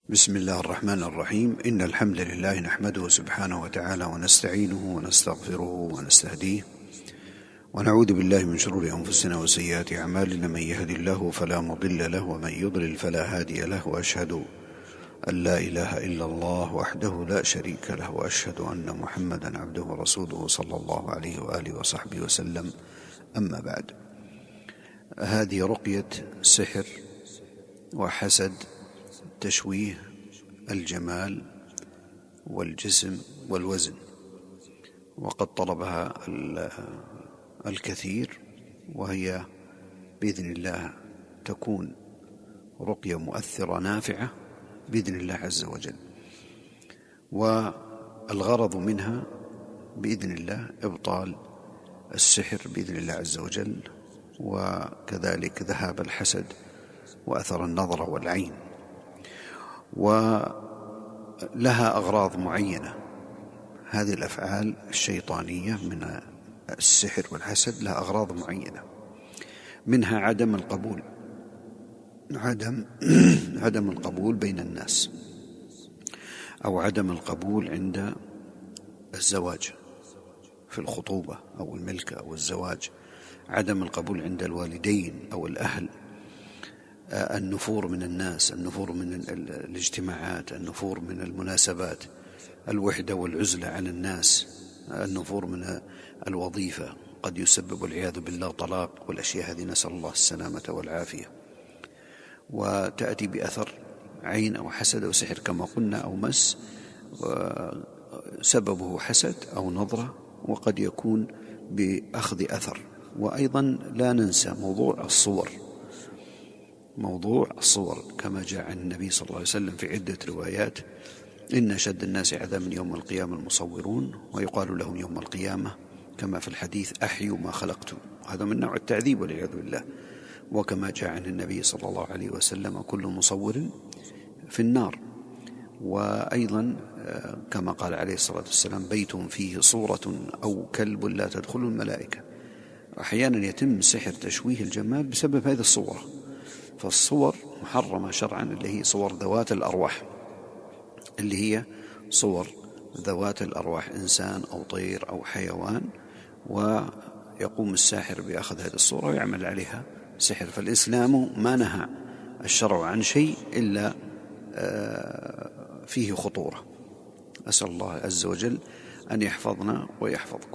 بسم الله الرحمن الرحيم. إن الحمد لله نحمده سبحانه وتعالى ونستعينه ونستغفره ونستهديه ونعوذ بالله من شرور أنفسنا وسيئات أعمالنا. من يهد الله فلا مضل له ومن يضلل فلا هادي له، وأشهد أن لا إله إلا الله وحده لا شريك له، وأشهد أن محمدا عبده ورسوله صلى الله عليه وآله وصحبه وسلم. أما بعد، هذه رقية سحر وحسد، تشويه الجمال والجسم والوزن، وقد طلبها الكثير، وهي بإذن الله تكون رقية مؤثرة نافعة بإذن الله عز وجل. والغرض منها بإذن الله إبطال السحر بإذن الله عز وجل، وكذلك ذهاب الحسد وأثر النظر والعين. ولها أغراض معينة. هذه الأفعال الشيطانية من السحر والحسد لها أغراض معينة، منها عدم القبول، عدم القبول بين الناس، أو عدم القبول عند الزواج في الخطوبة أو الملكة أو الزواج، عدم القبول عند الوالدين أو الأهل، النفور من الناس، النفور من الاجتماعات، النفور من المناسبات، الوحدة والعزلة عن الناس، النفور من الوظيفة، قد يسبب والعياذ بالله طلاق، والأشياء هذه نسأل الله السلامة والعافية. وتأتي بأثر عين أو حسد أو سحر كما قلنا، أو مس، سببه حسد أو نظرة، وقد يكون بأخذ أثر. وأيضا لا ننسى موضوع الصور كما جاء عن النبي صلى الله عليه وسلم في عدة روايات: إن أشد الناس عذابا يوم القيامة المصورون، ويقال لهم يوم القيامة كما في الحديث: أحيوا ما خلقتم. هذا من نوع التعذيب والعياذ بالله. وكما جاء عن النبي صلى الله عليه وسلم: كل مصور في النار. وأيضا كما قال عليه الصلاة والسلام: بيت فيه صورة أو كلب لا تدخل الملائكة. أحيانا يتم سحر تشويه الجمال بسبب هذه الصورة. فالصور محرمة شرعا، اللي هي صور ذوات الأرواح، اللي هي صور ذوات الأرواح، إنسان أو طير أو حيوان، ويقوم الساحر بأخذ هذه الصورة ويعمل عليها سحر. فالإسلام ما نهى الشرع عن شيء إلا فيه خطورة. أسأل الله عز وجل أن يحفظنا ويحفظكم.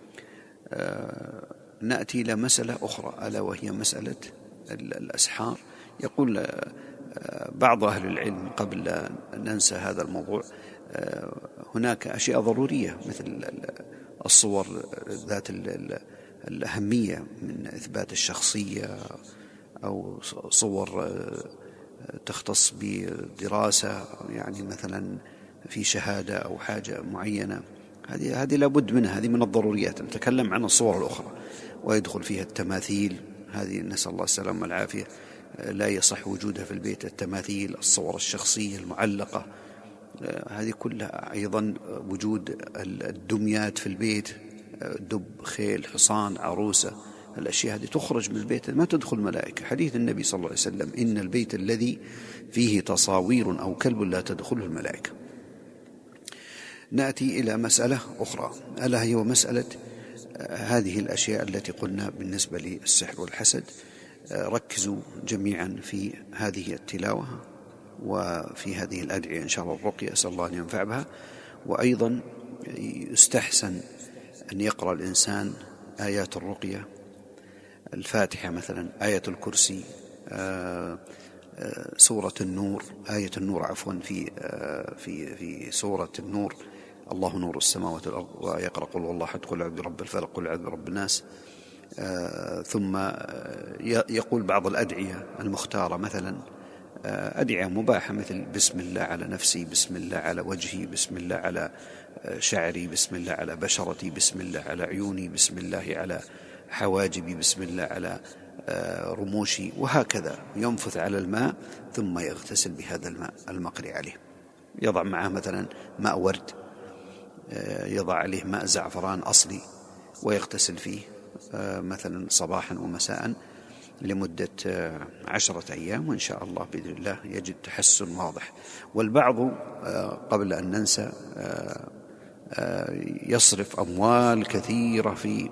نأتي إلى مسألة أخرى، ألا وهي مسألة الأسحار. يقول بعض أهل العلم قبل أن ننسى هذا الموضوع: هناك أشياء ضرورية مثل الصور ذات الأهمية من إثبات الشخصية، أو صور تختص بدراسة، يعني مثلا في شهادة أو حاجة معينة، هذه لابد منها، هذه من الضروريات. نتكلم عن الصور الأخرى، ويدخل فيها التماثيل، هذه نسأل الله السلامة والعافية، لا يصح وجودها في البيت. التماثيل، الصور الشخصية المعلقة، هذه كلها. أيضا وجود الدميات في البيت، دب، خيل، حصان، عروسة، الأشياء هذه تخرج من البيت، ما تدخل الملائكة. حديث النبي صلى الله عليه وسلم: إن البيت الذي فيه تصاوير أو كلب لا تدخله الملائكة. نأتي إلى مسألة أخرى، ألا هي مسألة هذه الأشياء التي قلنا بالنسبة للسحر والحسد. ركزوا جميعا في هذه التلاوة وفي هذه الأدعية إن شاء الله الرقية، أسأل الله أن ينفع بها. وأيضا يستحسن أن يقرأ الإنسان آيات الرقية، الفاتحة مثلا، آية الكرسي، سورة النور، آية النور عفوا، في سورة النور: الله نور السماوات والأرض. ويقرأ قل والله أحد، قل أعوذ برب الفلق، قل أعوذ برب الناس. ثم يقول بعض الأدعية المختارة، مثلا أدعية مباحة مثل: بسم الله على نفسي، بسم الله على وجهي، بسم الله على شعري، بسم الله على بشرتي، بسم الله على عيوني، بسم الله على حواجبي، بسم الله على رموشي، وهكذا. ينفث على الماء ثم يغتسل بهذا الماء المقري عليه. يضع معه مثلا ماء ورد، يضع عليه ماء زعفران أصلي، ويغتسل فيه مثلا صباحا ومساء. لمدة 10 أيام، وإن شاء الله بإذن الله يجد تحسن واضح. والبعض قبل أن ننسى يصرف أموال كثيرة في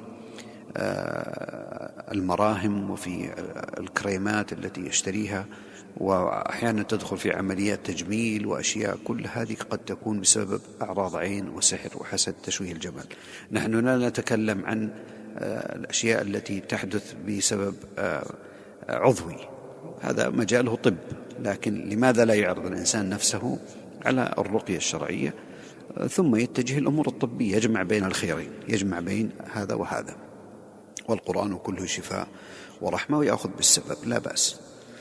المراهم وفي الكريمات التي يشتريها، وأحيانا تدخل في عمليات تجميل وأشياء، كل هذه قد تكون بسبب أعراض عين وسحر وحسد تشويه الجمال. نحن لا نتكلم عن الأشياء التي تحدث بسبب عضوي، هذا مجاله طب، لكن لماذا لا يعرض الإنسان نفسه على الرقية الشرعية ثم يتجه الأمور الطبية، يجمع بين الخيرين، يجمع بين هذا وهذا. والقرآن كله شفاء ورحمة، ويأخذ بالسبب لا بأس.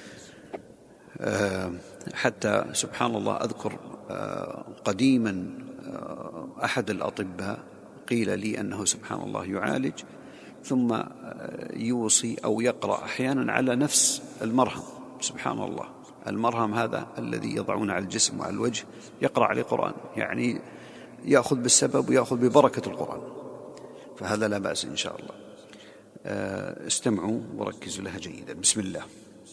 حتى سبحان الله أذكر قديما أحد الأطباء قيل لي أنه سبحان الله يعالج ثم يوصي أو يقرأ أحيانا على نفس المرهم، سبحان الله، المرهم هذا الذي يضعون على الجسم وعلى الوجه يقرأ عليه قرآن، يعني يأخذ بالسبب ويأخذ ببركة القرآن، فهذا لا بأس إن شاء الله. استمعوا وركزوا لها جيدا. بسم الله.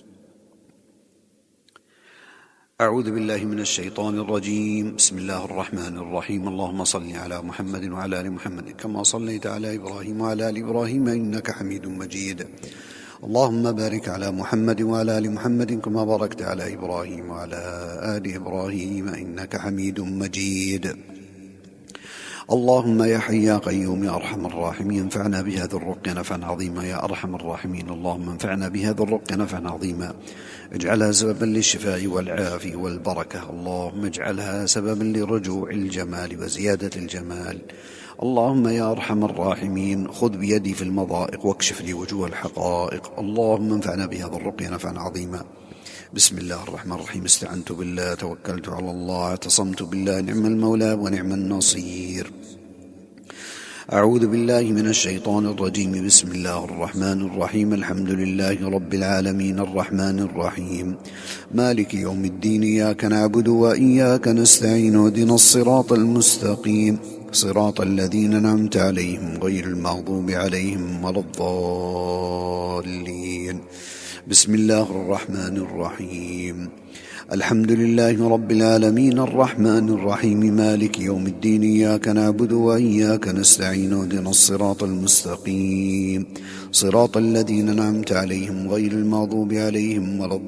أعوذ بالله من الشيطان الرجيم. بسم الله الرحمن الرحيم. اللهم صل على محمد وعلى آل محمد كما صليت على إبراهيم وعلى آل إبراهيم إنك حميد مجيد. اللهم بارك على محمد وعلى آل محمد كما باركت على إبراهيم وعلى آل إبراهيم إنك حميد مجيد. اللهم يا حي يا قيوم يا أرحم الراحمين انفعنا بهذا الرقية نفعا عظيما يا أرحم الراحمين. اللهم انفعنا بهذا الرقية نفعا عظيما، اجعلها سببا للشفاء والعافية والبركة. اللهم اجعلها سببا لرجوع الجمال وزيادة الجمال. اللهم يا أرحم الراحمين خذ بيدي في المضائق واكشف لي وجوه الحقائق. اللهم انفعنا بهذا الرقية نفعا عظيما. بسم الله الرحمن الرحيم. استعنت بالله توكلت على الله اعتصمت بالله نعم المولى ونعم النصير. أعوذ بالله من الشيطان الرجيم. بسم الله الرحمن الرحيم. الحمد لله رب العالمين الرحمن الرحيم مالك يوم الدين إياك نعبد وإياك نستعين اهدنا الصراط المستقيم صراط الذين أنعمت عليهم غير المغضوب عليهم ولا الضالين. بسم الله الرحمن الرحيم. الحمد لله رب العالمين الرحمن الرحيم مالك يوم الدين إياك نعبد وإياك نستعين اهدنا الصراط المستقيم صراط الذين أنعمت عليهم غير المغضوب عليهم ولا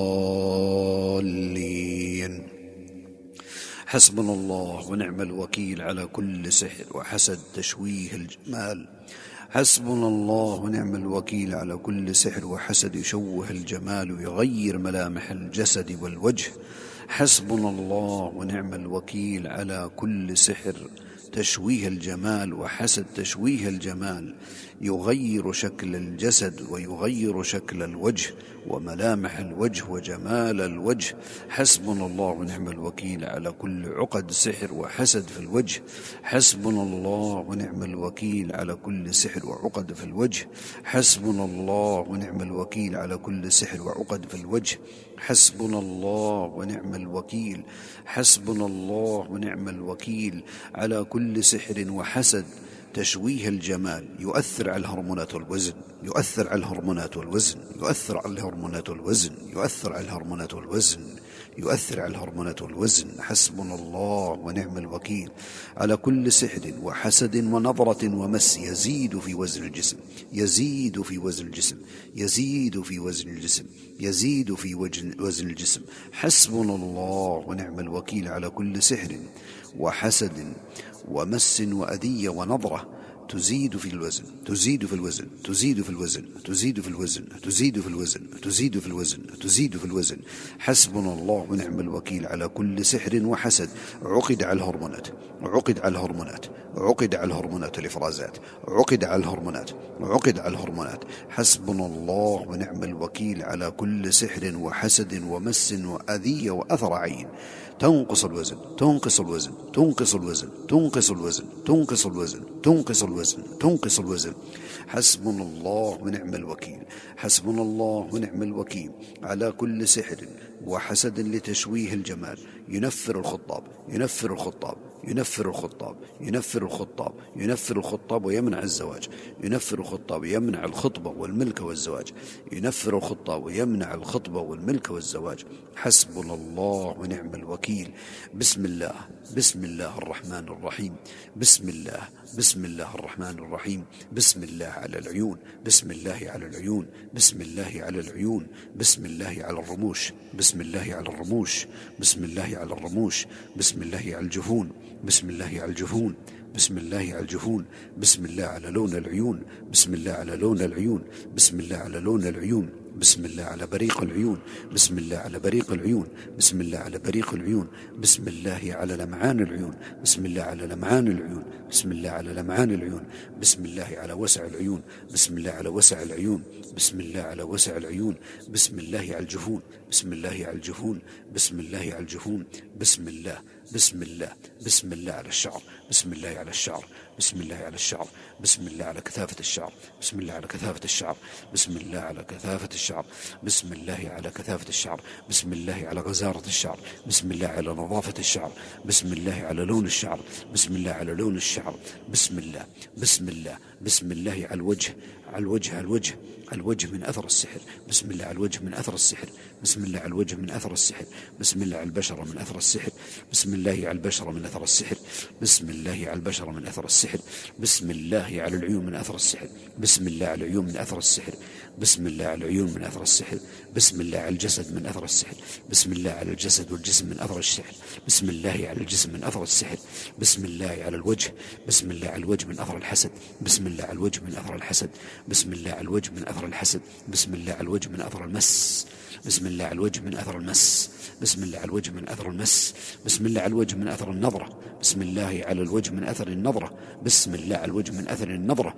الضالين. حسبنا الله ونعم الوكيل على كل سحر وحسد تشويه الجمال. حسبنا الله ونعم الوكيل على كل سحر وحسد يشوه الجمال ويغير ملامح الجسد والوجه. حسبنا الله ونعم الوكيل على كل سحر تشويه الجمال وحسد تشويه الجمال، يغير شكل الجسد ويغير شكل الوجه وملامح الوجه وجمال الوجه. حسبنا الله ونعم الوكيل على كل عقد سحر وحسد في الوجه. حسبنا الله ونعم الوكيل على كل سحر وعقد في الوجه. حسبنا الله ونعم الوكيل على كل سحر وعقد في الوجه. حسبنا الله ونعم الوكيل. حسبنا الله ونعم الوكيل على كل سحر وحسد تشويه الجمال، يؤثر على الهرمونات والوزن، يؤثر على الهرمونات والوزن، يؤثر على الهرمونات والوزن، يؤثر على الهرمونات والوزن، يؤثر على الهرمونات والوزن. حسبنا الله ونعم الوكيل على كل سحر وحسد ونظرة ومس يزيد في وزن الجسم، يزيد في وزن الجسم، يزيد في وزن الجسم، يزيد في وزن الجسم. حسبنا الله ونعم الوكيل على كل سحر وحسد ومس وأذية ونظرة تزيد في الوزن، تزيد في الوزن، تزيد في الوزن، تزيد في الوزن، تزيد في الوزن، تزيد في الوزن، تزيد في الوزن. حسبنا الله ونعم الوكيل على كل سحر وحسد عقد على الهرمونات، عقد على الهرمونات، عقد على الهرمونات الإفرازات، عقد على الهرمونات، عقد على الهرمونات. حسبنا الله ونعم الوكيل على كل سحر وحسد ومس وأذية وأثر عين تنقص الوزن، تنقص الوزن، تنقص الوزن، تنقص الوزن، تنقص الوزن، تنقص الوزن، تنقص الوزن. حسبنا الله ونعم الوكيل. حسبنا الله ونعم الوكيل على كل سحر وحسد لتشويه الجمال. ينفر الخطاب ينفر الخطاب ينفر الخطاب ينفر الخطاب ينفر الخطاب ويمنع الزواج. ينفر الخطاب يمنع الخطبة والملك والزواج. ينفر الخطاب ويمنع الخطبة والملك والزواج. حسبنا الله ونعم الوكيل. بسم الله بسم الله الرحمن الرحيم. بسم الله بسم الله الرحمن الرحيم. بسم الله على العيون بسم الله على العيون بسم الله على العيون بسم الله على الرموش بسم الله على الرموش بسم الله على الرموش بسم الله على الجفون بسم الله على الجفون بسم الله على الجفون. بسم الله على لون العيون بسم الله على لون العيون بسم الله على لون العيون بسم الله على بريق العيون بسم الله على بريق العيون بسم الله على بريق العيون بسم الله على لمعان العيون بسم الله على لمعان العيون بسم الله على لمعان العيون بسم الله على وسع العيون بسم الله على وسع العيون بسم الله على وسع العيون بسم الله على الجفون بسم الله على الجفون بسم الله على الجفون بسم الله بسم الله بسم الله على الشعر بسم الله على الشعر بسم الله على الشعر بسم الله على كثافة الشعر بسم الله على كثافة الشعر بسم الله على كثافة الشعر بسم الله على كثافة الشعر بسم الله على غزارة الشعر بسم الله على نظافة الشعر بسم الله على لون الشعر بسم الله على لون الشعر بسم الله بسم الله بسم الله على الوجه على الوجه على الوجه على الوجه من أثر السحر. بسم الله على الوجه من أثر السحر. بسم الله على الوجه من أثر السحر. بسم الله على البشرة من أثر السحر. بسم الله على البشرة من أثر السحر. بسم الله على البشرة من أثر السحر. بسم الله على العيون من أثر السحر. بسم الله على العيون من أثر السحر. بسم الله على العيون من أثر السحر. بسم الله على الجسد من أثر السحر. بسم الله على الجسد والجسم من أثر السحر. بسم الله على الجسم من أثر السحر. بسم الله على الوجه. بسم الله على الوجه من أثر الحسد. بسم الله على الوجه من أثر الحسد. بسم الله على الوجه من أثر الحسد. بسم الله على الوجه من أثر المس. بسم الله على الوجه من أثر المس. بسم الله على الوجه من أثر المس. بسم الله على الوجه من أثر النظرة. بسم الله على الوجه من أثر النظرة. بسم الله على الوجه من أثر النظرة.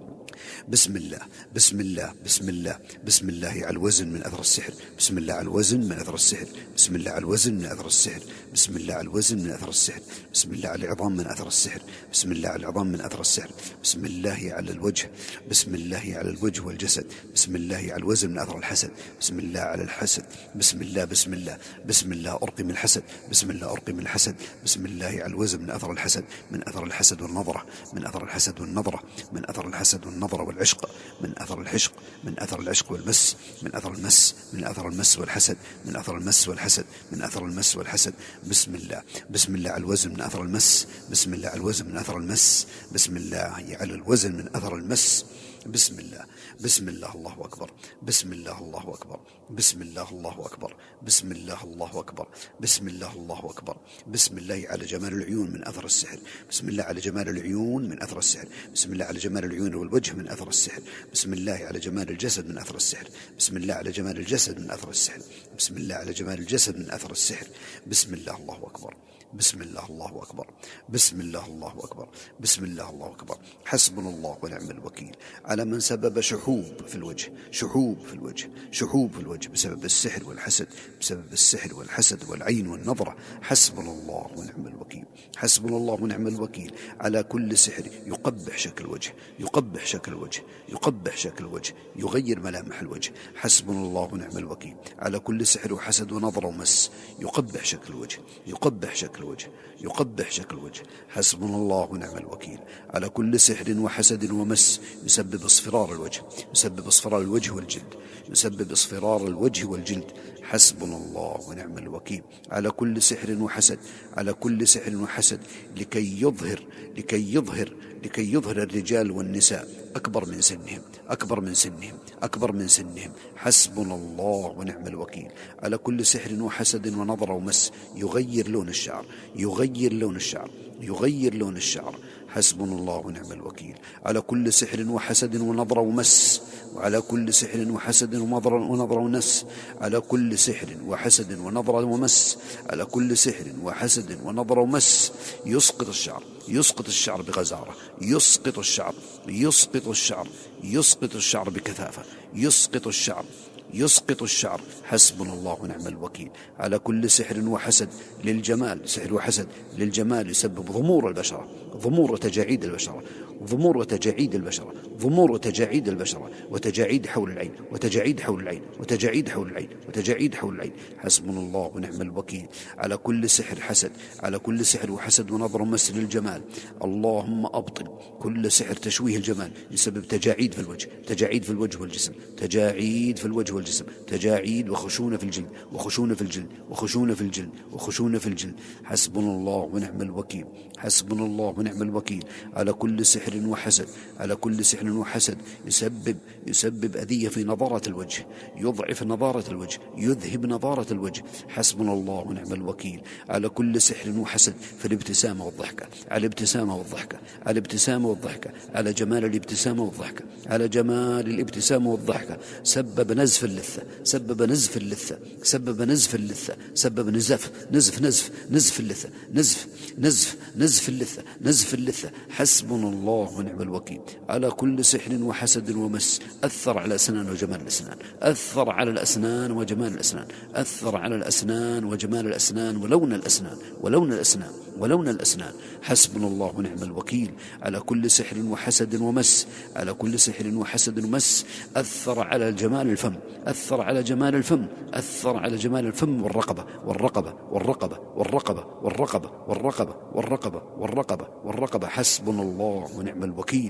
بسم الله بسم الله بسم الله بسم الله على الوزن من أثر السحر. بسم الله على الوزن من أثر السحر. بسم الله على الوزن من أثر السحر. بسم الله على الوزن من أثر السحر. بسم الله على العظام من أثر السحر. بسم الله على العظام من أثر السحر. بسم الله على الوجه. بسم الله على الوجه والجسد. بسم الله على الوزن من أثر الحسد. بسم الله على الحسد. بسم الله بسم الله بسم الله أرقي من الحسد. بسم الله أرقي من الحسد. بسم الله على الوزن من أثر الحسد. من أثر الحسد والنظرة. من أثر الحسد والنظرة. من أثر الحسد والنظرة والعشق. من أثر العشق. من أثر العشق والمس. من أثر المس. من أثر المس والحسد. من أثر المس والحسد. من أثر المس والحسد. بسم الله بسم الله على الوزن من أثر المس. بسم الله على الوزن من أثر المس. بسم الله على الوزن من أثر المس. بسم الله بسم الله الله أكبر. بسم الله الله أكبر. بسم الله الله أكبر. بسم الله الله أكبر. بسم الله الله أكبر. بسم الله على جمال العيون من أثر السحر. بسم الله على جمال العيون من أثر السحر. بسم الله على جمال العيون والوجه من أثر السحر. بسم الله على جمال الجسد من أثر السحر. بسم الله على جمال الجسد من أثر السحر. بسم الله على جمال الجسد من أثر السحر. بسم الله الله أكبر. بسم الله الله أكبر. بسم الله الله أكبر. بسم الله الله أكبر. حسبنا الله ونعم الوكيل على من سبب شحوب في الوجه. شحوب في الوجه. شحوب في الوجه بسبب السحر والحسد. بسبب السحر والحسد والعين والنظرة. حسبنا الله ونعم الوكيل. حسبنا الله ونعم الوكيل على كل سحر يقبح شكل الوجه. يقبح شكل الوجه. يقبح شكل الوجه. يغير ملامح الوجه. حسبنا الله ونعم الوكيل على كل سحر وحسد ونظرة ومس يقبح شكل الوجه. يقبح شكل الوجه. يقبح شكل الوجه. حسبنا الله ونعم الوكيل على كل سحر وحسد ومس يسبب اصفرار الوجه. يسبب اصفرار الوجه والجلد. يسبب اصفرار الوجه والجلد. حسبنا الله ونعم الوكيل على كل سحر وحسد. على كل سحر وحسد لكي يظهر الرجال والنساء أكبر من سنهم. أكبر من سنهم. أكبر من سنهم. حسبنا الله ونعم الوكيل على كل سحر وحسد ونظر ومس يغير لون الشعر. يغير لون الشعر. يغير لون الشعر. حسبنا الله ونعم الوكيل على كل سحر وحسد ونظر ومس. وعلى كل سحر وحسد ونظر ونس. على كل سحر وحسد ونظر ومس. على كل سحر وحسد ونظر ومس يسقط الشعر. يسقط الشعر بغزارة. يسقط الشعر. يسقط الشعر. يسقط الشعر بكثافة. يسقط الشعر. يسقط الشعر. حسبنا الله ونعم الوكيل على كل سحر وحسد للجمال. سحر وحسد للجمال يسبب ضمور البشرة. ضمور وتجاعيد البشرة ضمور وتجاعيد البشرة، ضمور وتجاعيد البشرة، وتجاعيد حول العين، وتجاعيد حول العين، وتجاعيد حول العين، وتجاعيد حول العين. حسبنا الله ونعم الوكيل على كل سحر حسد، على كل سحر وحسد ونظر ومس للجمال. اللهم أبطل كل سحر تشويه الجمال يسبب تجاعيد في الوجه، تجاعيد في الوجه والجسم، تجاعيد في الوجه والجسم، تجاعيد وخشونة في الجلد، وخشونة في الجلد، وخشونة في الجلد، وخشونة في الجلد. حسبنا الله ونعم الوكيل، حسبنا الله ونعم الوكيل على كل سحر وحسد، على كل سحر وحسد يسبب أذية في نضارة الوجه، يضعف نضارة الوجه، يذهب نضارة الوجه. حسبنا الله ونعم الوكيل على كل سحر وحسد في الابتسامة والضحكة، على الابتسامة والضحكة، على الابتسامة والضحكة، على جمال الابتسامة والضحكة، على جمال الابتسامة والضحكة. سبب نزف اللثة، سبب نزف اللثة، سبب نزف اللثة، سبب نزف اللثة، نزف اللثة، نزف اللثة. حسبنا الله ونعم الوكيل على كل سحر وحسد ومس أثر على الأسنان وجمال الأسنان، أثر على الأسنان وجمال الأسنان، أثر على الأسنان وجمال الأسنان ولون الأسنان، ولون الأسنان، ولون الأسنان. حسبنا الله ونعم الوكيل على كل سحر وحسد ومس، على كل سحر وحسد ومس أثر على جمال الفم، أثر على جمال الفم، أثر على جمال الفم والرقبة، والرقبة، والرقبة، والرقبة، والرقبة، والرقبة، والرقبة، والرقبة، والرقبة. حسبنا الله ونعم الوكيل،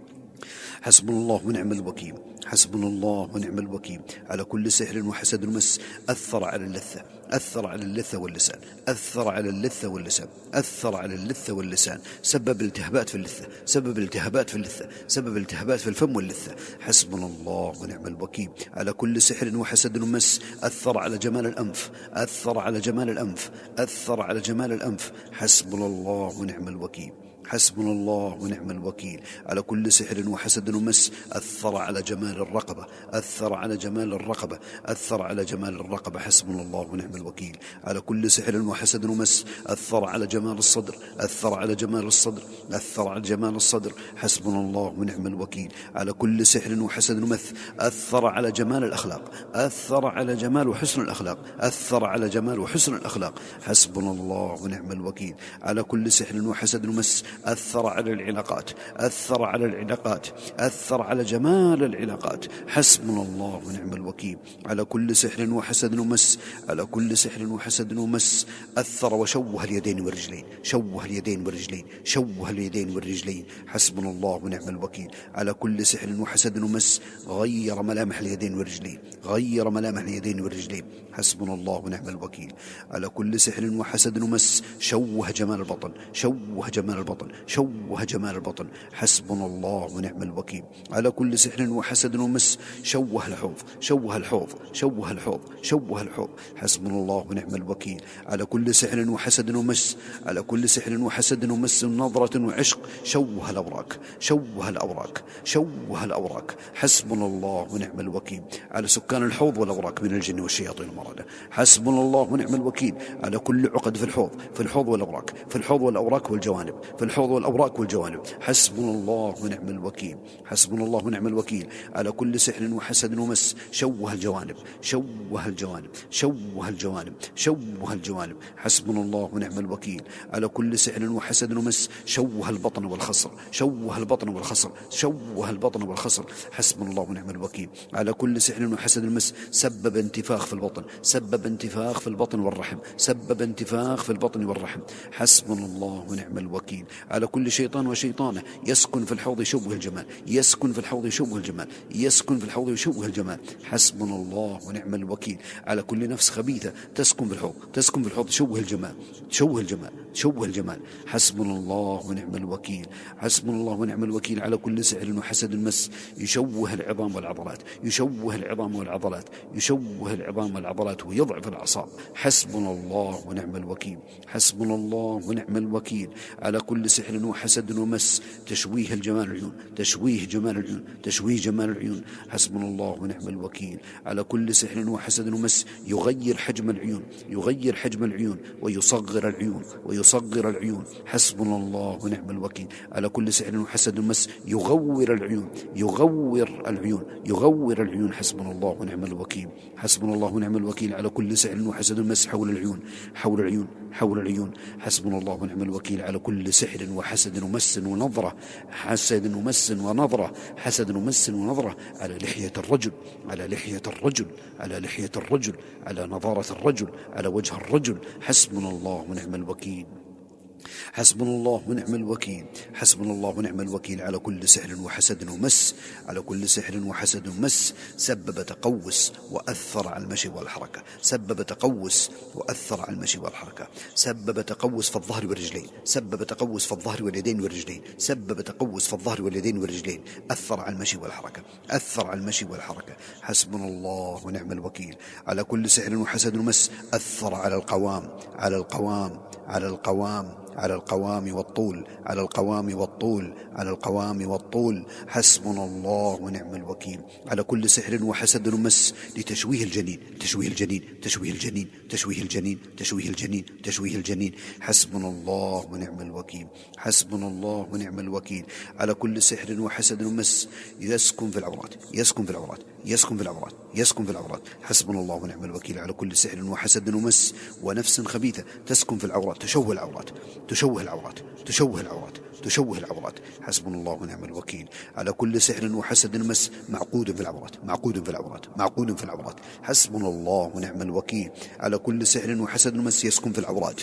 حسبنا الله ونعم الوكيل، حسبنا الله ونعم الوكيل على كل سحر وحسد ومس أثر على اللثة، أثر على اللثة واللسان، أثر على اللثة واللسان، أثر على اللثة واللسان. سبب التهابات في اللثة، سبب التهابات في اللثة، سبب التهابات في الفم واللثة. حسبنا الله ونعم الوكيل على كل سحر وحسد ومس أثر على جمال الأنف، أثر على جمال الأنف، أثر على جمال الأنف. حسبنا الله ونعم الوكيل، حسبنا الله ونعم الوكيل على كل سحر وحسد ومس أثر على جمال الرقبة، أثر على جمال الرقبة، أثر على جمال الرقبة. حسبنا الله ونعم الوكيل على كل سحر وحسد ومس أثر على جمال الصدر، أثر على جمال الصدر، أثر على جمال الصدر. حسبنا الله ونعم الوكيل على كل سحر وحسد ومس أثر على جمال الأخلاق، أثر على جمال وحسن الأخلاق، أثر على جمال وحسن الأخلاق. حسبنا الله ونعم الوكيل على كل سحر وحسد ومس أثر على العلاقات، أثر على العلاقات، أثر على جمال العلاقات. حسبنا الله ونعم الوكيل على كل سحر وحسد ومس، على كل سحر وحسد ومس أثر وشوه اليدين والرجلين، شوه اليدين والرجلين، شوه اليدين والرجلين. حسبنا الله ونعم الوكيل على كل سحر وحسد ومس غير ملامح اليدين والرجلين، غير ملامح اليدين والرجلين. حسبنا الله ونعم الوكيل على كل سحر وحسد ومس شوه جمال البطن، شوه جمال البطن، شوه جمال البطن. حسبنا الله ونعم الوكيل على كل سحر وحسد ومس شوه الحوض، شوه الحوض، شوه الحوض، شوه الحوض. حسبنا الله ونعم الوكيل على كل سحر وحسد ومس، على كل سحر وحسد ومس نظرة وعشق شوه الأوراق، شوه الأوراق، شوه الأوراق. حسبنا الله ونعم الوكيل على سكان الحوض والأوراق من الجن والشياطين المرضى. حسبنا الله ونعم الوكيل على كل عقد في الحوض، في الحوض والأوراق، في الحوض والأوراق والجوانب، في الحوض والأوراق والجوانب. حسبنا الله ونعم الوكيل، حسبنا الله ونعم الوكيل على كل سحر وحسد ومس شوه الجوانب، شوه الجوانب، شوه الجوانب، شوه الجوانب. حسبنا الله ونعم الوكيل على كل سحر وحسد ومس شوه البطن والخصر، شوه البطن والخصر، شوه البطن والخصر. حسبنا الله ونعم الوكيل على كل سحر وحسد ومس سبب انتفاخ في البطن، سبب انتفاخ في البطن والرحم، سبب انتفاخ في البطن والرحم. حسبنا الله ونعم الوكيل على كل شيطان وشيطانه يسكن في الحوض يشوه الجمال، يسكن في الحوض يشوه الجمال، يسكن في الحوض يشوه الجمال. حسبنا الله ونعم الوكيل على كل نفس خبيثة تسكن في الحوض، تسكن في الحوض تشوه الجمال، تشوه الجمال، تشوه الجمال. حسبنا الله ونعم الوكيل، حسبنا الله ونعم الوكيل على كل سحر وحسد المس يشوه العظام والعضلات، يشوه العظام والعضلات، يشوه العظام والعضلات ويضعف الأعصاب. حسبنا الله ونعم الوكيل، حسبنا الله ونعم الوكيل على كل سحر وحسد ومس تشويه الجمال العيون، تشويه جمال العيون، تشويه جمال العيون. حسبنا الله ونعم الوكيل على كل سحر وحسد ومس يغير حجم العيون، يغير حجم العيون ويصغر العيون، ويصغر العيون. حسبنا الله ونعم الوكيل على كل سحر وحسد ومس يغور العيون، يغور العيون، يغور العيون. حسبنا الله ونعم الوكيل، حسبنا الله ونعم الوكيل على كل سحر وحسد ومس حول العيون، حول العيون، حول العيون. حسبنا الله ونعم الوكيل على كل سحر سحر وحسد ومس ونظرة، حسد ومس ونظرة، حسد ومس ونظرة على لحية الرجل، على لحية الرجل، على لحية الرجل، على نظارة الرجل، على وجه الرجل. حسبنا الله ونعم الوكيل، حسبنا الله ونعم الوكيل، حسبنا الله ونعم الوكيل على كل سحر وحسد ومس، على كل سحر وحسد ومس سبب تقوس وأثر على المشي والحركة، سبب تقوس وأثر على المشي والحركة، سبب تقوس في الظهر والرجلين، سبب تقوس في الظهر واليدين والرجلين، سبب تقوس في الظهر واليدين والرجلين، أثر على المشي والحركة، أثر على المشي والحركة. حسبنا الله ونعم الوكيل على كل سحر وحسد ومس أثر على القوام، على القوام، على القوام، على القوام والطول، على القوام والطول، على القوام والطول. حسبنا الله ونعم الوكيل على كل سحر وحسد ومس لتشويه الجنين، تشويه الجنين، تشويه الجنين، تشويه الجنين، تشويه الجنين، تشويه الجنين. حسبنا الله ونعم الوكيل، حسبنا الله ونعم الوكيل على كل سحر وحسد ومس يسكن في العورات، يسكن في العورات، يسكن في العورات، يسكن في العورات. حسبنا الله ونعم الوكيل على كل سحر وحسد ومس ونفس خبيثة تسكن في العورات، تشوه العورات، تشوه العورات، تشوه العورات، تشوه العورات. حسبنا الله ونعم الوكيل على كل سحر وحسد مس معقود في العورات، معقود في العورات، معقود في العورات. حسبنا الله ونعم الوكيل على كل سحر وحسد مس يسكن في العورات.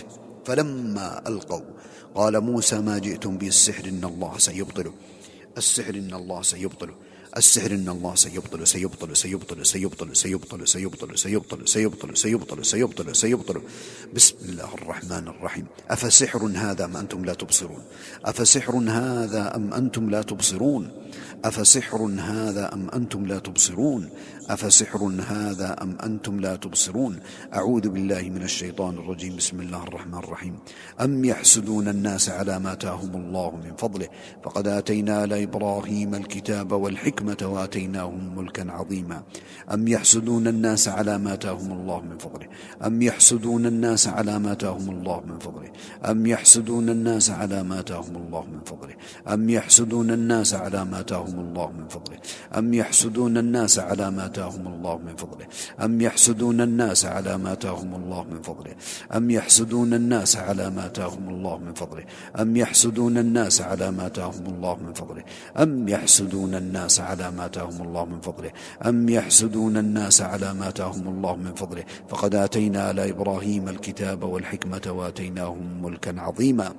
فلما ألقوا قال موسى ما جئتم به السحر إن الله سيبطله، السحر إن الله سيبطله، السحر إن الله سيبطل، سيبطل، سيبطل، سيبطل، سيبطل، سيبطل، سيبطل، سيبطل، سيبطل، سيبطل، سيبطل. بسم الله الرحمن الرحيم. أفسحر هذا أم أنتم لا تبصرون، أفسحر هذا أم أنتم لا تبصرون، أفسحر هذا أم أنتم لا تبصرون، أفسحر هذا أم أنتم لا تبصرون. أعوذ بالله من الشيطان الرجيم. بسم الله الرحمن الرحيم. أم يحسدون الناس على ما آتاهم الله من فضله فقد آتينا آل إبراهيم الكتاب والحكمة وآتيناهم ملكا عظيما. أم يحسدون الناس على ما آتاهم الله من فضله، أم يحسدون الناس على ما آتاهم الله من فضله، أم يحسدون الناس على ما آتاهم الله من فضله، أم يحسدون الناس على ما آتاهم الله من فضله، أم يحسدون الناس على ما آتاهم الله من فضله، أم يحسدون الناس على ما آتاهم الله من فضله، أم يحسدون الناس على ما آتاهم الله من فضله، أم يحسدون الناس على ما آتاهم الله من فضله، أم يحسدون الناس على ما آتاهم الله من فضله، أم يحسدون الناس على ما آتاهم الله من فضله. فقد آتينا آل إبراهيم الكتاب والحكمة وآتيناهم ملكا عظيما.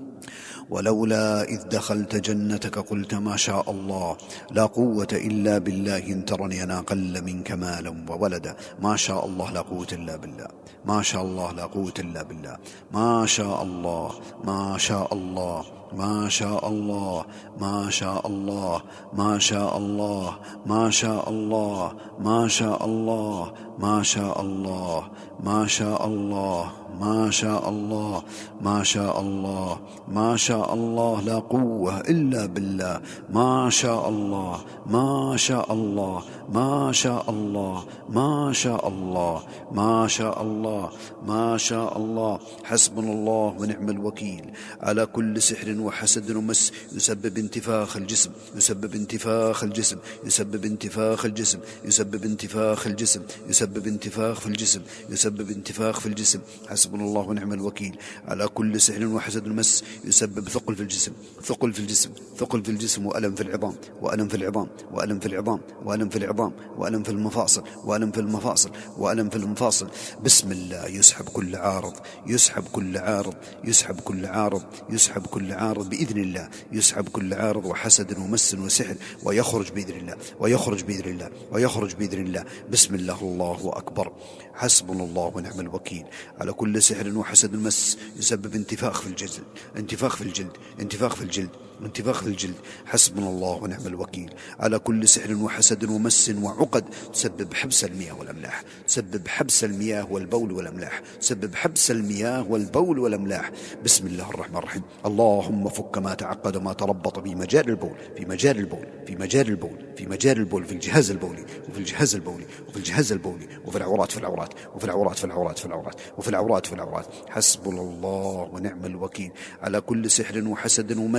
ولولا إذ دخلت جنتك قلت ما شاء الله لا قوة إلا بالله إن ترني أنا أقل منك مالا وولدا. ما شاء الله لا قوة إلا بالله، ما شاء الله لا قوة إلا بالله، ما شاء الله، ما شاء الله، ما شاء الله، ما شاء الله، ما شاء الله، ما شاء الله، ما شاء الله، ما شاء الله، ما شاء الله، ما شاء الله، ما شاء الله، ما شاء الله لا قوة إلا بالله. ما شاء الله، ما شاء الله، ما شاء الله، ما شاء الله، ما شاء الله، ما شاء الله. حسبنا الله ونعم الوكيل على كل سحر وحسد ومس يسبب انتفاخ الجسم، يسبب انتفاخ الجسم، يسبب انتفاخ الجسم، يسبب انتفاخ الجسم، يسبب انتفاخ في الجسم، يسبب انتفاخ في الجسم. حسبنا الله ونعم الوكيل على كل سحر وحسد ومس يسبب ثقل في الجسم، ثقل في الجسم، ثقل في الجسم، وألم في العظام، وألم في العظام، وألم في العظام، وألم في العظام، وألم في المفاصل، وألم في المفاصل، وألم في المفاصل. بسم الله. يسحب كل عارض، يسحب كل عارض، يسحب كل عارض، يسحب كل عارض بإذن الله، يسحب كل عارض وحسد ومس وسحر، ويخرج بإذن الله، ويخرج بإذن الله، ويخرج بإذن الله. بسم الله. الله أكبر. حسبنا الله ونعم الوكيل على كل سحر وحسد مس يسبب انتفاخ في الجلد، انتفاخ في الجلد، انتفاخ في الجلد، انتفاخ في الجلد. حسبنا الله ونعم الوكيل على كل سحر وحسد ومس وعقد تسبب حبس المياه والأملاح، تسبب حبس المياه والبول والأملاح، تسبب حبس المياه والبول والأملاح. بسم الله الرحمن الرحيم. اللهم فك ما تعقد ما تربط في مجال البول، في مجال البول، في مجال البول، في مجال البول، في الجهاز البولي، وفي الجهاز البولي، وفي الجهاز البولي، وفي العورات، في العورات، وفي العورات، في العورات، في العورات، وفي العورات، في العورات. حسبنا الله ونعم الوكيل على كل سحر وحسد ومس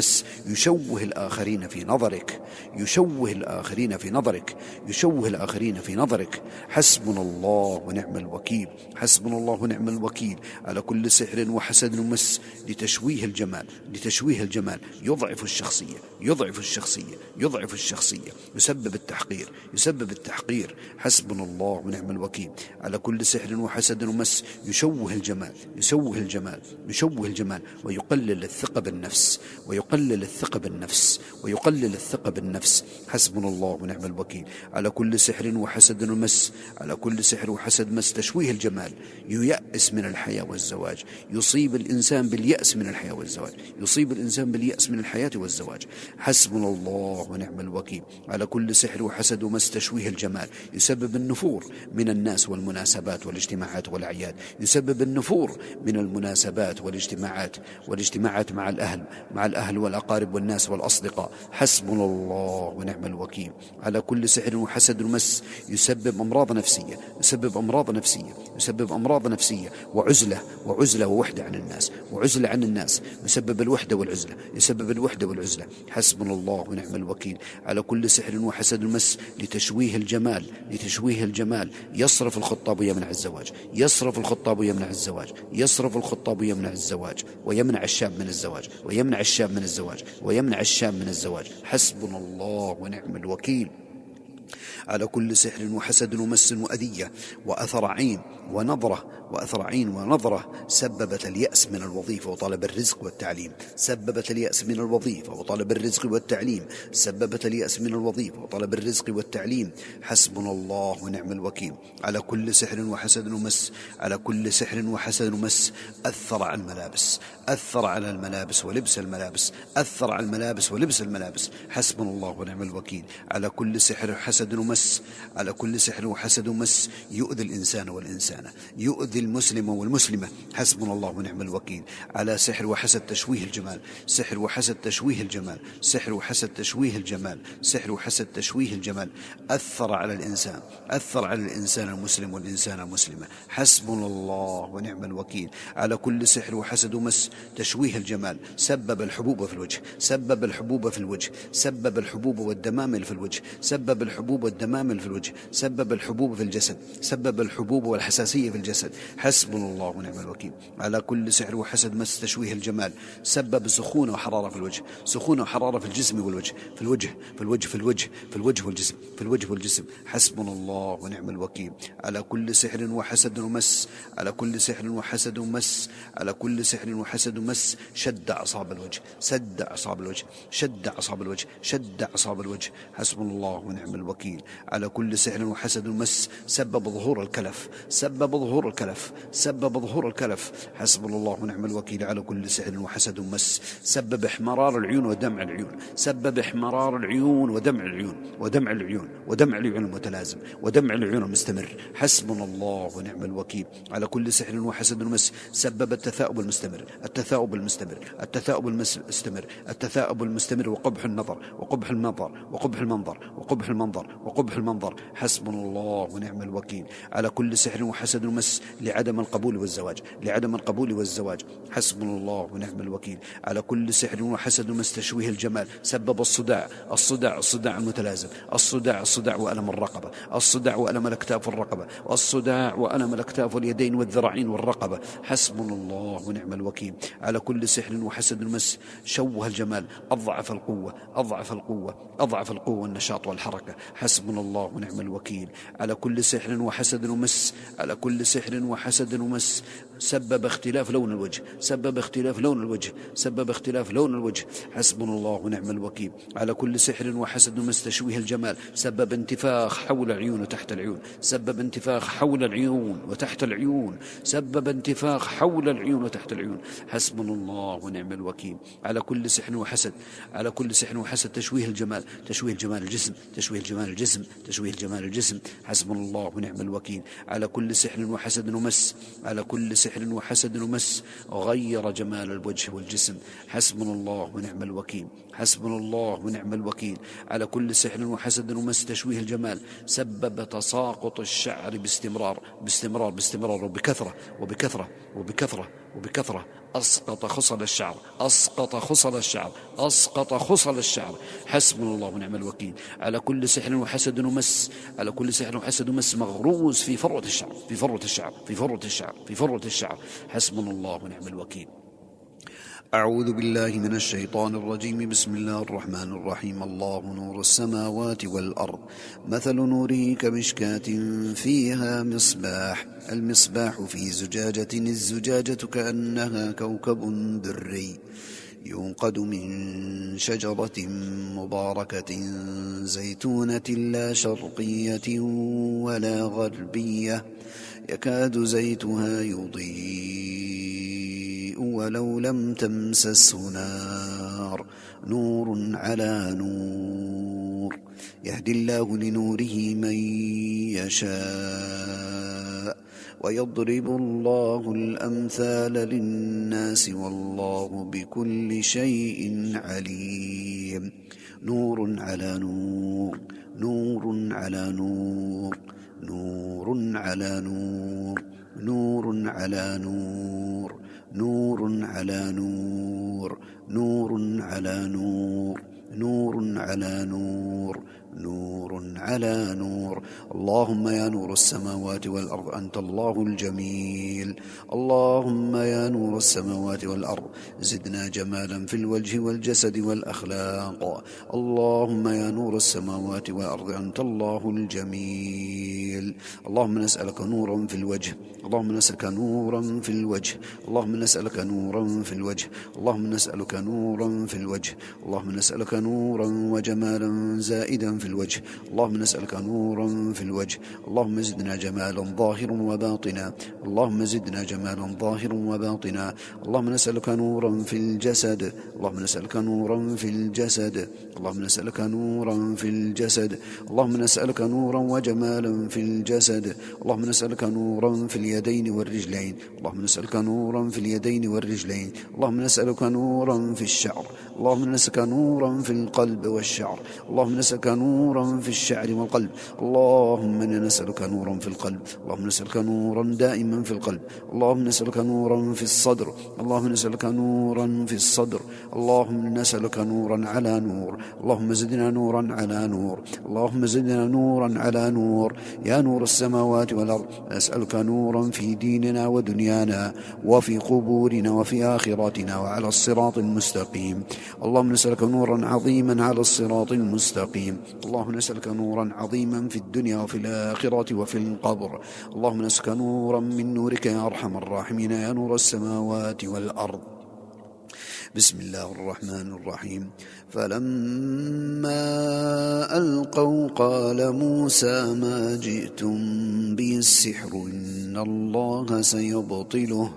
يشوه الآخرين في نظرك، يشوه الآخرين في نظرك، يشوه الآخرين في نظرك. حسبنا الله ونعم الوكيل، حسبنا الله ونعم الوكيل على كل سحر وحسد ومس لتشويه الجمال، لتشويه الجمال، يضعف الشخصية، يضعف الشخصية، يضعف الشخصية، يسبب التحقير، يسبب التحقير. حسبنا الله ونعم الوكيل على كل سحر وحسد ومس يشوه الجمال، يشوه الجمال، يشوه الجمال، ويقلل الثقة بالنفس، ويقلل الثقة بالنفس، ويقلل الثقة بالنفس. حسبنا الله ونعم الوكيل على كل سحر وحسد ومس، على كل سحر وحسد مس تشويه الجمال، ييأس من الحياة والزواج، يصيب الإنسان باليأس من الحياة والزواج، يصيب الإنسان باليأس من الحياة والزواج. حسبنا الله ونعم الوكيل على كل سحر وحسد ومس تشويه الجمال، يسبب النفور من الناس والمناسبات والاجتماعات والأعياد، يسبب النفور من المناسبات والاجتماعات مع الأهل والأقارب والناس والأصدقاء. حسبنا الله ونعم الوكيل على كل سحر وحسد ومس يسبب أمراض نفسية، يسبب أمراض نفسية، يسبب أمراض نفسية، وعزلة ووحدة عن الناس، وعزلة عن الناس، يسبب الوحدة والعزلة، يسبب الوحدة والعزلة. حسبنا الله ونعم الوكيل على كل سحر وحسد ومس لتشويه الجمال، لتشويه الجمال، يصرف الخطاب ويمنع الزواج، يصرف الخطاب ويمنع الزواج، يصرف الخطاب ويمنع الزواج، ويمنع الشاب من الزواج، ويمنع الشاب من الزواج، ويمنع الشاب من الزواج. حسبنا الله ونعم الوكيل على كل سحر وحسد ومس وأذية وأثر عين ونظرة سببت اليأس من الوظيفة وطلب الرزق والتعليم، سببت اليأس من الوظيفة وطلب الرزق والتعليم، سببت اليأس من الوظيفة وطلب الرزق والتعليم. حسبنا الله ونعم الوكيل على كل سحر وحسد ومس، على كل سحر وحسد ومس أثر على الملابس، أثر على الملابس ولبس الملابس، أثر على الملابس ولبس الملابس. حسبنا الله ونعم الوكيل على كل سحر وحسد ومس، على كل سحر وحسد ومس يؤذي الإنسان والإنسانة، يؤذي المسلم والمسلمة. حسبنا الله ونعم الوكيل على سحر وحسد تشويه الجمال، سحر وحسد تشويه الجمال، سحر وحسد تشويه الجمال، سحر وحسد تشويه الجمال، أثر على الإنسان، أثر على الإنسان المسلم والإنسانة المسلمة. حسبنا الله ونعم الوكيل على كل سحر وحسد ومس تشويه الجمال، سبب الحبوب في الوجه، سبب الحبوب في الوجه، سبب الحبوب والدمامل في الوجه، سبب الحبوب والدمامل في الوجه، سبب الحبوب في الجسد، سبب الحبوب والحساسية في الجسد. حسبنا الله ونعم الوكيل على كل سحر وحسد مس تشويه الجمال، سبب سخونة وحرارة في الوجه، سخونة وحرارة في الجسم والوجه، في الوجه في الوجه في الوجه في الوجه والجسم، في الوجه والجسم. حسبنا الله ونعم الوكيل على كل سحر وحسد ومس، على كل سحر وحسد ومس، على كل سحر وحسد ومس شد أعصاب الوجه، سد أعصاب الوجه، شد أعصاب الوجه، شد أعصاب الوجه. حسبنا الله ونعم الوكيل على كل سحر وحسد ومس سبب ظهور الكلف، سبب ظهور الكلف، سبب ظهور الكلف. حسبنا الله ونعم الوكيل على كل سحر وحسد ومس سبب احمرار العيون ودمع العيون، سبب احمرار العيون ودمع العيون، ودمع العيون، ودمع العيون المتلازم، ودمع العيون المستمر. حسبنا الله ونعم الوكيل على كل سحر وحسد ومس سبب التثاؤب المستمر، التثاؤب المستمر، التثاؤب المستمر، التثاؤب المستمر، وقبح النظر، وقبح المنظر، وقبح المنظر، وقبح المنظر، وقبح المنظر. حسبنا الله ونعم الوكيل على كل سحر وحسد ومس لعدم القبول والزواج، لعدم القبول والزواج. حسبنا الله ونعم الوكيل على كل سحر وحسد ومس تشويه الجمال، سبب الصداع، الصداع المتلازم، الصداع وألم الرقبة، الصداع وألم الأكتاف والرقبة، الصداع وألم الأكتاف واليدين والذراعين والرقبة. حسبنا الله ونعم الوكيل على كل سحر وحسد ومس شوه الجمال، أضعف القوة، أضعف القوة، أضعف القوة والنشاط والحركة. حسبنا الله ونعم الوكيل على كل سحر وحسد ومس، على كل سحر وحسد ومس سبب اختلاف لون الوجه، سبب اختلاف لون الوجه، سبب اختلاف لون الوجه. حسبنا الله ونعم الوكيل على كل سحر وحسد ومس تشويه الجمال، سبب انتفاخ حول العيون وتحت العيون، سبب انتفاخ حول العيون وتحت العيون، سبب انتفاخ حول العيون وتحت العيون. حسبنا الله ونعم الوكيل على كل سحر وحسد، على كل سحر وحسد تشويه الجمال، تشويه الجمال الجسم، تشويه الجمال الجسم، تشويه الجمال الجسم. حسبنا الله ونعم الوكيل على كل سحر وحسد ومس، على كل سحر وحسد ومس غير جمال الوجه والجسم. حسبنا الله ونعم الوكيل، حسبنا الله ونعم الوكيل على كل سحر وحسد ومس تشويه الجمال، سبب تساقط الشعر باستمرار باستمرار باستمرار وبكثرة وبكثرة وبكثرة وبكثرة. أسقط خصل الشعر، أسقط خصل الشعر، أسقط خصل الشعر. حسبنا الله ونعم الوكيل. على كل سحر وحسد ومس، على كل سحر وحسد ومس مغروس في فروة الشعر، في فروة الشعر، في فروة الشعر، في فروة الشعر. حسبنا الله ونعم الوكيل. أعوذ بالله من الشيطان الرجيم. بسم الله الرحمن الرحيم. الله نور السماوات والأرض. مثل نوره كمشكاة فيها مصباح، المصباح في زجاجة، الزجاجة كأنها كوكب دري يوقد من شجرة مباركة زيتونة لا شرقية ولا غربية يكاد زيتها يضيء ولو لم تمسسه نار، نور على نور، يهدي الله لنوره من يشاء ويضرب الله الأمثال للناس والله بكل شيء عليم. نور على نور، نور على نور، نور على نور، نور على نور، نور على نور، نور على نور، نور على نور، نور على نور. اللهم يا نور السماوات والأرض أنت الله الجميل. اللهم يا نور السماوات والأرض زدنا جمالا في الوجه والجسد والأخلاق. اللهم يا نور السماوات والأرض أنت الله الجميل. اللهم نسألك نورا في الوجه، اللهم نسألك نورا في الوجه، اللهم نسألك نورا في الوجه، اللهم نسألك نورا في الوجه، اللهم نسألك نورا وجمالا زائدا في الوجه، اللهم نسألك نورا في الوجه. اللهم زدنا جمالا ظاهرا وباطنا، اللهم زدنا جمالا ظاهرا وباطنا. اللهم نسألك نورا في الجسد، اللهم نسألك نورا في الجسد، اللهم نسألك نورا في الجسد، اللهم نسألك نورا وجمالا في الجسد. اللهم نسألك نورا في اليدين والرجلين، اللهم نسألك نورا في اليدين والرجلين. اللهم نسألك نورا في الشعر، اللهم نسألك نورا في القلب والشعر، اللهم نسألك نورا في الشعر والقلب. اللهم إنا نسألك نورا في القلب، اللهم نسألك نورا دائما في القلب، اللهم نسألك نورا في الصدر، اللهم نسألك نورا في الصدر، اللهم نسألك نورا على نور. اللهم زدنا نورا على نور، اللهم زدنا نورا على نور. يا نور السماوات والأرض نسألك نورا في ديننا ودنيانا وفي قبورنا وفي آخراتنا وعلى الصراط المستقيم. اللهم نسألك نورا عظيما على الصراط المستقيم. اللهم نسألك نورا عظيما في الدنيا وفي الآخرة وفي القبر. اللهم نسألك نورا من نورك يا أرحم الراحمين يا نور السماوات والأرض. بسم الله الرحمن الرحيم. فلما ألقوا قال موسى ما جئتم به السحر إن الله سيبطله،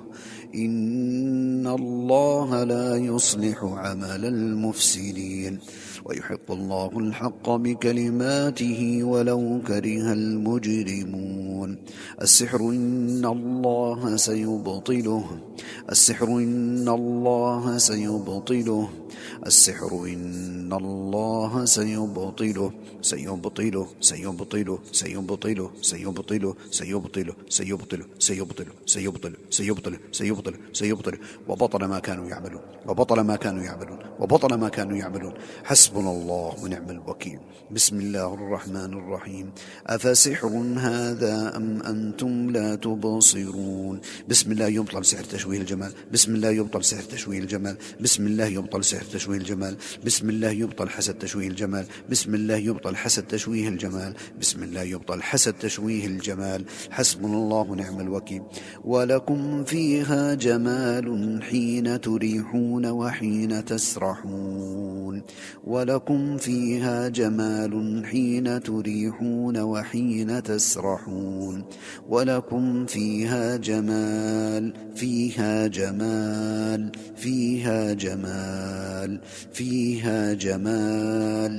إن الله لا يصلح عمل المفسدين ويحق الله الحق بكلماته ولو كره المجرمون. السحر إن الله سيبطله، السحر إن الله سيبطله، السحر إن الله سيبطله، سيبطله سيبطله سيبطله سيبطله سيبطله سيبطله سيبطله سيبطله سيبطله سيبطله سيبطله. وبطل ما كانوا يعملون، وبطل ما كانوا يعملون، وبطل ما كانوا يعملون. حسبنا الله ونعم الوكيل. بسم الله الرحمن الرحيم. أفسحر هذا أم أنتم لا تبصرون. بسم الله يبطل سحر تشويه الجمال، بسم الله يبطل سحر تشويه الجمال، بسم الله يبطل سحر تشويه الجمال، بسم الله يبطل حسد تشويه الجمال، بسم الله يبطل حسد تشويه الجمال، بسم الله يبطل حسد تشويه الجمال. حسبنا الله ونعم الوكيل. ولكم فيها جمال حين تريحون وحين تسرحون، ولكم فيها جمال حين تريحون وحين تسرحون، ولكم فيها جمال، فيها جمال، فيها جمال، فيها جمال،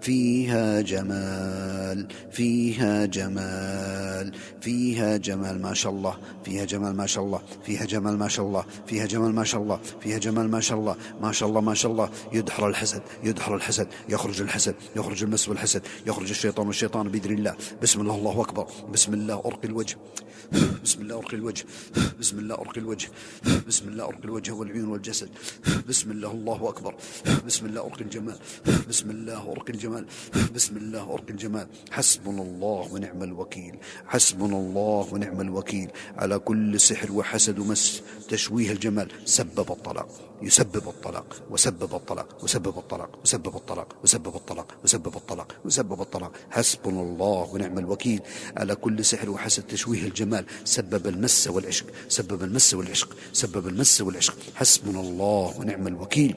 فيها جمال، فيها جمال، فيها جمال ما شاء الله، فيها جمال ما شاء الله، فيها جمال ما شاء الله، فيها جمال ما شاء الله، فيها جمال ما شاء الله، ما شاء الله ما شاء الله. يدحر الحسد، يدحر الحسد، يخرج الحسد، يخرج المس والحسد، يخرج الشيطان والشيطان بإذن الله. بسم الله، الله أكبر. بسم الله أرقي الوجه، بسم الله أرقي الوجه، بسم الله أرقي الوجه، بسم الله أرقي الوجه والعيون والجسد. بسم الله، الله أكبر. بسم الله أرقي الجمال، بسم الله أرقي الجمال، بسم الله أرقي الجمال. حسبنا الله ونعم الوكيل، حسبنا الله ونعم الوكيل على كل سحر وحسد ومس تشويه الجمال. سبب الطلاق، يسبب الطلاق، وسبب الطلاق، وسبب الطلاق، وسبب الطلاق، وسبب الطلاق، وسبب الطلاق، وسبب الطلاق. حسبنا الله ونعم الوكيل على كل سحر وحسد تشويه الجمال. سبب المس والعشق، سبب المس والعشق، سبب المس والعشق. حسبنا الله ونعم الوكيل.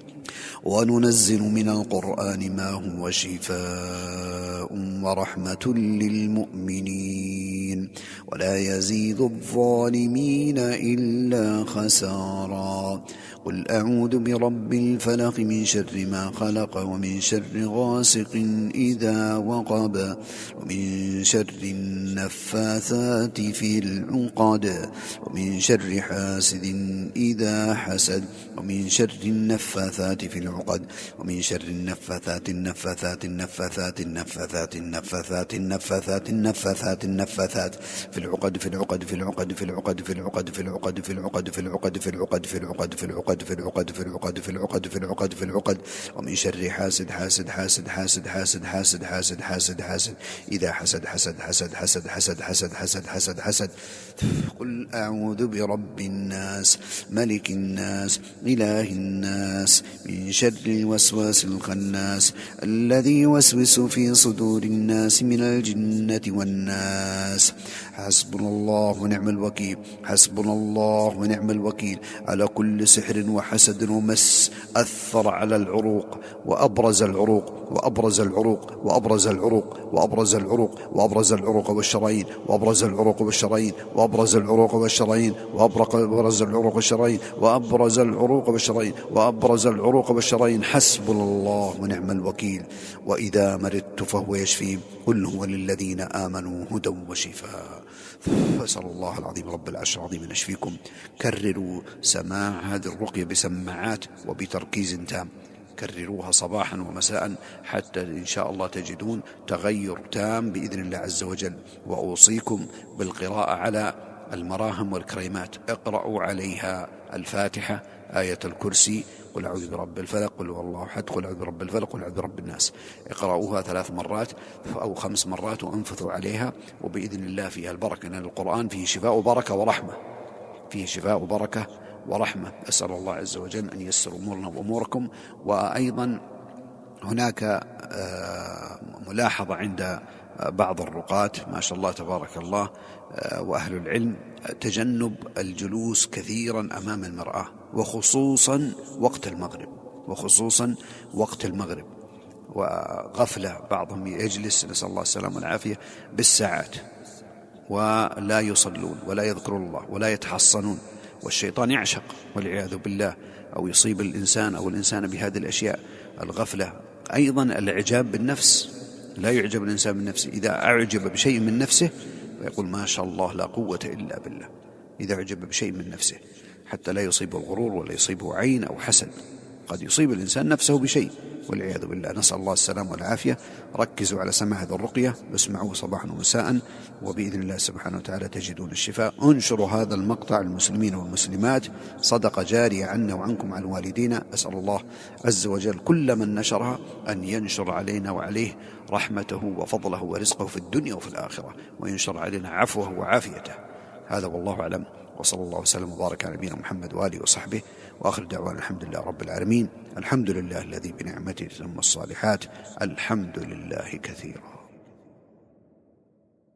وننزل من القرآن ما هو شفاء ورحمة للمؤمنين ولا يزيد الظالمين إلا خسارا. قل أعوذ برب الفلق من شر ما خلق ومن شر غاسق إذا وقب ومن شر النفاثات في العقد ومن شر حاسد إذا حسد ومن شر النفاثات في العقد ومن شر النفاثات النفاثات النفاثات النفاثات النفاثات النفاثات النفاثات النفاثات في العقد في العقد في العقد في العقد في العقد في العقد في العقد في العقد في العقد في العقد في العقد في العقد في العقد في العقد في العقد في العقد ومن شر حاسد حاسد حاسد حاسد حاسد حاسد حاسد حاسد حاسد إذا حسد حسد حسد حسد حسد حسد حسد حسد حسد. قل أعوذ برب الناس ملك الناس إله الناس من شر الوسواس الخناس الذي يوسوس في صدور الناس من الجنة والناس. حسبنا الله ونعم الوكيل، حسبنا الله ونعم الوكيل على كل سحر وحسد ومس أثر على العروق وأبرز العروق وأبرز العروق وأبرز العروق وأبرز العروق وأبرز العروق والشرايين وأبرز العروق والشرايين وأبرز العروق والشرايين وأبرز العروق والشرايين وأبرز العروق والشرايين وأبرز العروق والشرايين. حسبنا الله ونعم الوكيل. وإذا مرضت فهو يشفين قل هو للذين آمنوا هدى وشفاء. فأسأل الله العظيم رب العرش العظيم أن يشفيكم. كرروا سماع هذه الرقية بسماعات وبتركيز تام، كرروها صباحا ومساء حتى إن شاء الله تجدون تغير تام بإذن الله عز وجل. وأوصيكم بالقراءة على المراهم والكريمات. اقرأوا عليها الفاتحة، آية الكرسي، قل أعوذ برب الفلق، قل هو الله أحد، قل أعوذ برب الفلق، قل أعوذ برب الناس. اقرأوها 3 مرات أو 5 مرات وانفثوا عليها، وبإذن الله فيها البركة، لأن القرآن فيه شفاء وبركة ورحمة، فيه شفاء وبركة ورحمة. أسأل الله عز وجل أن ييسر أمورنا وأموركم. وأيضا هناك ملاحظة عند بعض الرقاة ما شاء الله تبارك الله وأهل العلم، تجنب الجلوس كثيرا أمام المرآة، وخصوصا وقت المغرب، وخصوصا وقت المغرب. وغفلة بعضهم يجلس نسأل الله السلامة والعافية بالساعات ولا يصلون ولا يذكرون الله ولا يتحصنون، والشيطان يعشق والعياذ بالله، أو يصيب الإنسان أو الإنسان بهذه الأشياء. الغفلة أيضا الإعجاب بالنفس، لا يعجب الإنسان بالنفس. إذا أعجب بشيء من نفسه فيقول ما شاء الله لا قوة إلا بالله، إذا أعجب بشيء من نفسه، حتى لا يصيبه الغرور ولا يصيبه عين أو حسد. قد يصيب الإنسان نفسه بشيء والعياذ بالله، نسأل الله السلام والعافية. ركزوا على سماع هذه الرقية، اسمعوه صباحا ومساء، وبإذن الله سبحانه وتعالى تجدون الشفاء. انشروا هذا المقطع المسلمين والمسلمات، صدقة جارية عنا وعنكم عن والدينا. أسأل الله عز وجل كل من نشرها أن ينشر علينا وعليه رحمته وفضله ورزقه في الدنيا وفي الآخرة، وينشر علينا عفوه وعافيته. هذا والله أعلم، وصلى الله وسلم وبارك على نبينا محمد وآله وصحبه، وآخر دعوانا الحمد لله رب العالمين. الحمد لله الذي بنعمته تتم الصالحات. الحمد لله كثيرا.